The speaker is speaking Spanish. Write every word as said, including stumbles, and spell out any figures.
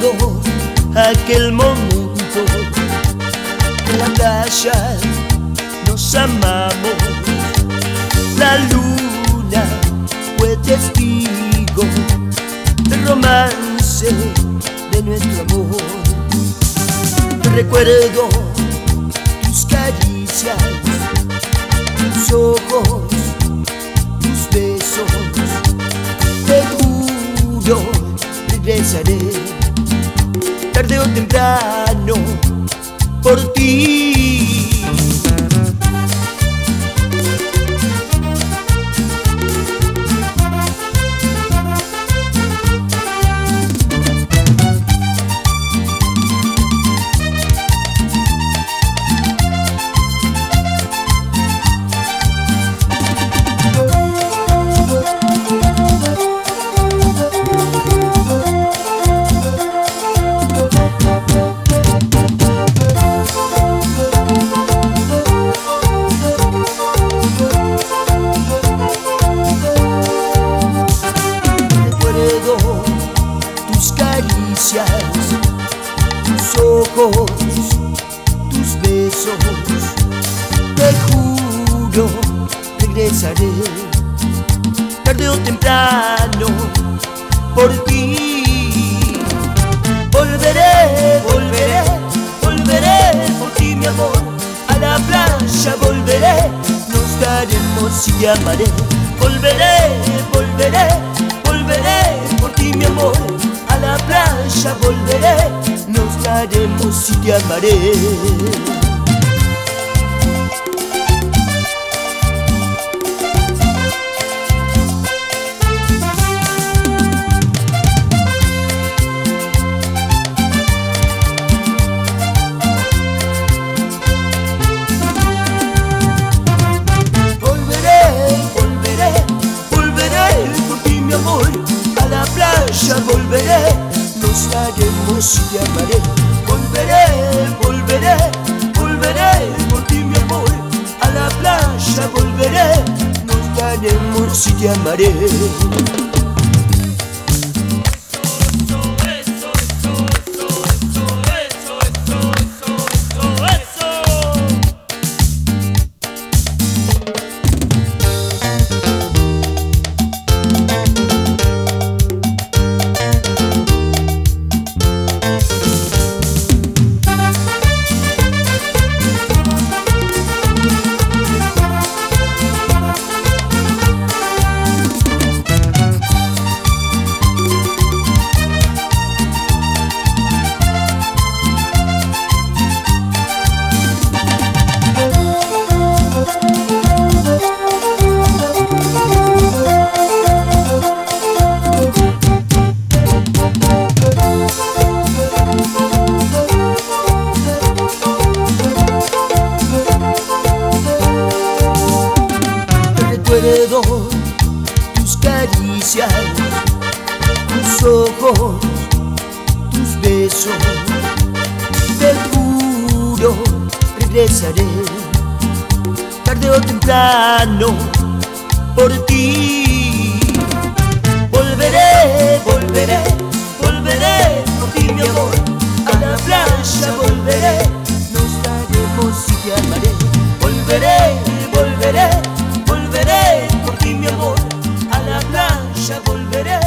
Recuerdo aquel momento que en la playa nos amamos. La luna fue testigo del romance de nuestro amor. Recuerdo tus caricias, tus ojos, tus besos. Te juro, regresaré tarde o temprano por ti. Tus caricias, tus ojos, tus besos. Te juro, regresaré tarde o temprano por ti. Volveré, volveré, volveré por ti, mi amor. A la playa volveré, nos daremos y te amaré. Volveré, volveré, volveré por ti, mi amor. A la playa volveré, nos daremos y te amaré. Volveré, nos daremos y te amaré. Volveré, volveré, volveré por ti, mi amor. A la playa volveré, nos daremos y te amaré. Recuerdo tus caricias, tus ojos, tus besos. Te juro, regresaré tarde o temprano por ti. Volveré, volveré, volveré por ti, mi amor. A la playa volveré, nos daremos y te amaré. Volveré, volveré, volveré por ti, mi amor. A la playa volveré.